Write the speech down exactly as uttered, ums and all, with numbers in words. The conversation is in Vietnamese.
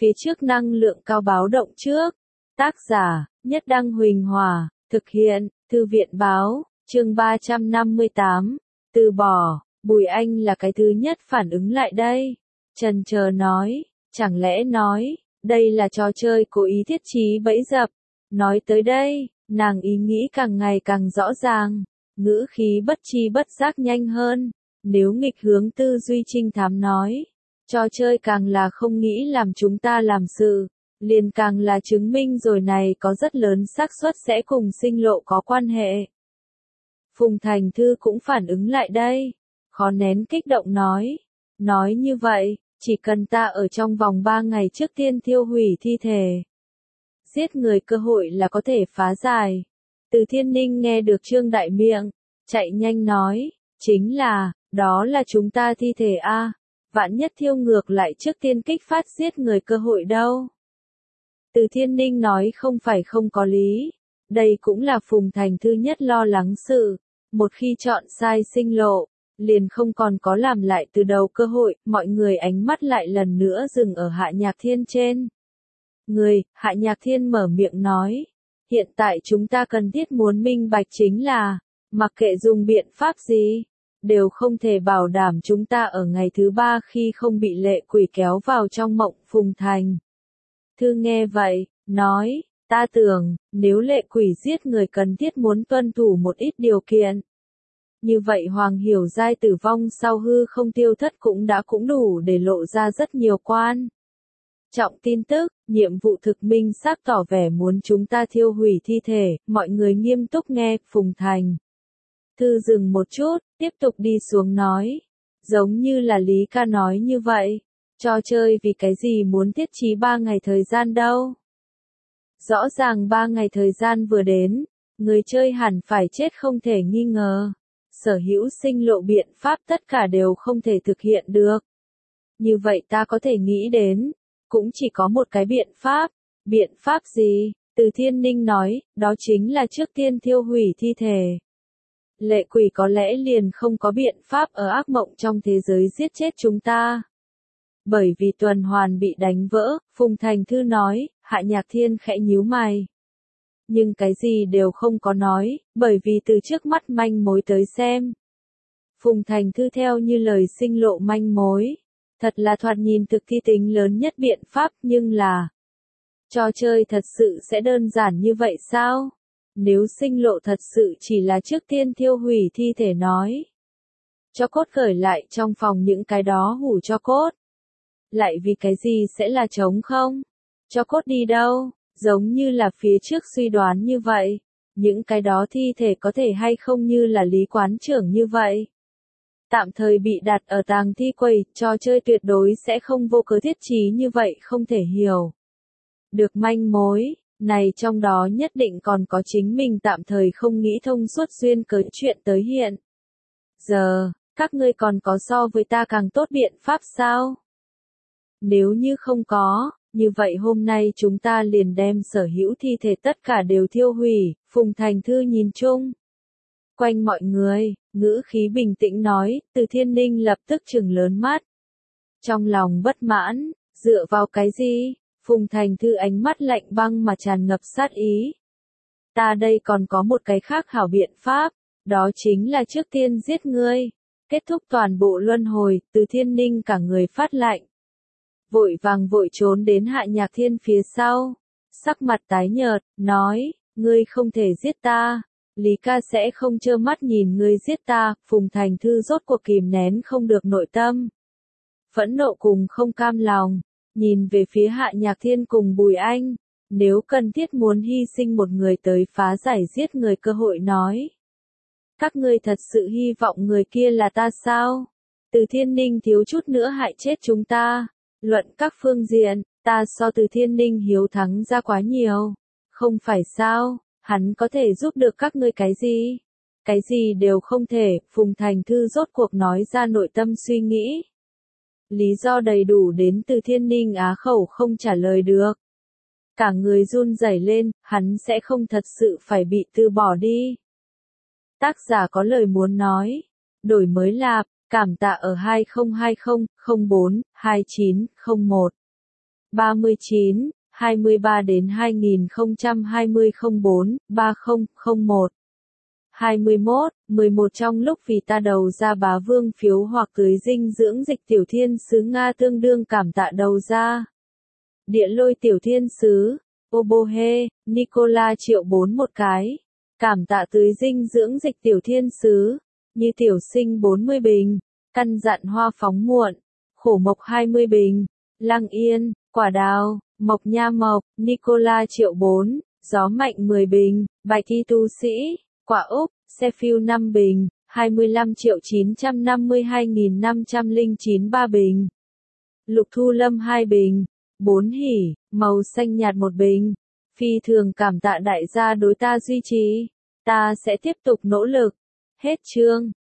phía trước năng lượng cao báo động trước. Tác giả, Nhất Đăng Huỳnh Hòa, thực hiện, Thư viện Báo, chương ba trăm năm mươi tám, từ bỏ, Bùi Anh là cái thứ nhất phản ứng lại đây. Chần chờ nói, chẳng lẽ nói, đây là trò chơi cố ý thiết trí bẫy dập. Nói tới đây, nàng ý nghĩ càng ngày càng rõ ràng, ngữ khí bất chi bất giác nhanh hơn. Nếu nghịch hướng tư duy trinh thám nói, trò chơi càng là không nghĩ làm chúng ta làm sự, liền càng là chứng minh rồi này có rất lớn xác suất sẽ cùng sinh lộ có quan hệ. Phùng Thành Thư cũng phản ứng lại đây, khó nén kích động nói, nói như vậy, chỉ cần ta ở trong vòng ba ngày trước tiên thiêu hủy thi thể, giết người cơ hội là có thể phá giải. Từ Thiên Ninh nghe được Trương Đại miệng, chạy nhanh nói, chính là, đó là chúng ta thi thể a, vạn nhất thiêu ngược lại trước tiên kích phát giết người cơ hội đâu. Từ Thiên Ninh nói không phải không có lý, đây cũng là Phùng Thành Thư nhất lo lắng sự, một khi chọn sai sinh lộ, liền không còn có làm lại từ đầu cơ hội. Mọi người ánh mắt lại lần nữa dừng ở Hạ Nhạc Thiên trên người. Hạ Nhạc Thiên mở miệng nói, hiện tại chúng ta cần thiết muốn minh bạch chính là, mặc kệ dùng biện pháp gì, đều không thể bảo đảm chúng ta ở ngày thứ ba khi không bị lệ quỷ kéo vào trong mộng. Phùng Thành Thư nghe vậy, nói, ta tưởng, nếu lệ quỷ giết người cần thiết muốn tuân thủ một ít điều kiện. Như vậy Hoàng Hiểu Giai tử vong sau hư không tiêu thất cũng đã cũng đủ để lộ ra rất nhiều quan trọng tin tức. Nhiệm vụ thực minh xác tỏ vẻ muốn chúng ta thiêu hủy thi thể. Mọi người nghiêm túc nghe. Phùng Thành Thư dừng một chút, tiếp tục đi xuống nói, giống như là Lý ca nói như vậy, trò chơi vì cái gì muốn thiết trí ba ngày thời gian đâu. Rõ ràng ba ngày thời gian vừa đến, người chơi hẳn phải chết không thể nghi ngờ. Sở hữu sinh lộ biện pháp tất cả đều không thể thực hiện được. Như vậy ta có thể nghĩ đến, cũng chỉ có một cái biện pháp. Biện pháp gì? Từ Thiên Ninh nói, đó chính là trước tiên thiêu hủy thi thể. Lệ quỷ có lẽ liền không có biện pháp ở ác mộng trong thế giới giết chết chúng ta. Bởi vì tuần hoàn bị đánh vỡ, Phùng Thành Thư nói. Hạ Nhạc Thiên khẽ nhíu mày, nhưng cái gì đều không có nói, bởi vì từ trước mắt manh mối tới xem, Phùng Thành Thư theo như lời sinh lộ manh mối, thật là thoạt nhìn thực thi tính lớn nhất biện pháp. Nhưng là, trò chơi thật sự sẽ đơn giản như vậy sao? Nếu sinh lộ thật sự chỉ là trước tiên thiêu hủy thi thể nói, cho cốt khởi lại trong phòng những cái đó hủ cho cốt, lại vì cái gì sẽ là trống không? Cho cốt đi đâu? Giống như là phía trước suy đoán như vậy, những cái đó thi thể có thể hay không như là Lý quán trưởng như vậy, tạm thời bị đặt ở tàng thi quầy. Trò chơi tuyệt đối sẽ không vô cớ thiết trí như vậy, không thể hiểu được manh mối này trong đó nhất định còn có chính mình tạm thời không nghĩ thông suốt duyên cớ chuyện tới hiện giờ. Các ngươi còn có so với ta càng tốt biện pháp sao? Nếu như không có, như vậy hôm nay chúng ta liền đem sở hữu thi thể tất cả đều thiêu hủy. Phùng Thành Thư nhìn chung quanh mọi người, ngữ khí bình tĩnh nói. Từ Thiên Ninh lập tức trừng lớn mắt, trong lòng bất mãn, dựa vào cái gì? Phùng Thành Thư ánh mắt lạnh băng mà tràn ngập sát ý. Ta đây còn có một cái khác hảo biện pháp, đó chính là trước tiên giết ngươi, kết thúc toàn bộ luân hồi. Từ Thiên Ninh cả người phát lạnh, vội vàng vội trốn đến Hạ Nhạc Thiên phía sau, sắc mặt tái nhợt, nói, ngươi không thể giết ta, Lý ca sẽ không trơ mắt nhìn ngươi giết ta. Phùng Thành Thư rốt cuộc kìm nén không được nội tâm phẫn nộ cùng không cam lòng, nhìn về phía Hạ Nhạc Thiên cùng Bùi Anh, nếu cần thiết muốn hy sinh một người tới phá giải giết người cơ hội nói, các ngươi thật sự hy vọng người kia là ta sao? Từ Thiên Ninh thiếu chút nữa hại chết chúng ta. Luận các phương diện, ta so Từ Thiên Ninh hiếu thắng ra quá nhiều. Không phải sao, hắn có thể giúp được các ngươi cái gì? Cái gì đều không thể. Phùng Thành Thư rốt cuộc nói ra nội tâm suy nghĩ. Lý do đầy đủ đến Từ Thiên Ninh á khẩu không trả lời được. Cả người run rẩy lên, hắn sẽ không thật sự phải bị từ bỏ đi. Tác giả có lời muốn nói. Đổi mới lạp, cảm tạ ở hai không hai không không bốn hai chín không một. ba mươi chín, hai mươi ba đến hai nghìn không trăm hai mươi không bốn, ba không không một. hai mươi mốt, mười một Trong lúc vì ta đầu ra bá vương phiếu hoặc tưới dinh dưỡng dịch tiểu thiên sứ Nga tương đương cảm tạ đầu ra. Địa lôi tiểu thiên sứ, Obohe, Nicola triệu bốn một cái. Cảm tạ tưới dinh dưỡng dịch tiểu thiên sứ, như tiểu sinh bốn mươi bình, căn dặn hoa phóng muộn, khổ mộc hai mươi bình, lăng yên, quả đào, mộc nha mộc, Nicola triệu bốn, gió mạnh mười bình, bạch thi tu sĩ, quả úc, xe phiêu năm bình, hai mươi lăm triệu chín trăm năm mươi hai nghìn năm trăm lẻ chín ba bình. Lục thu lâm hai bình, bốn hỉ, màu xanh nhạt một bình. Phi thường cảm tạ đại gia đối ta duy trì. Ta sẽ tiếp tục nỗ lực. Hết chương.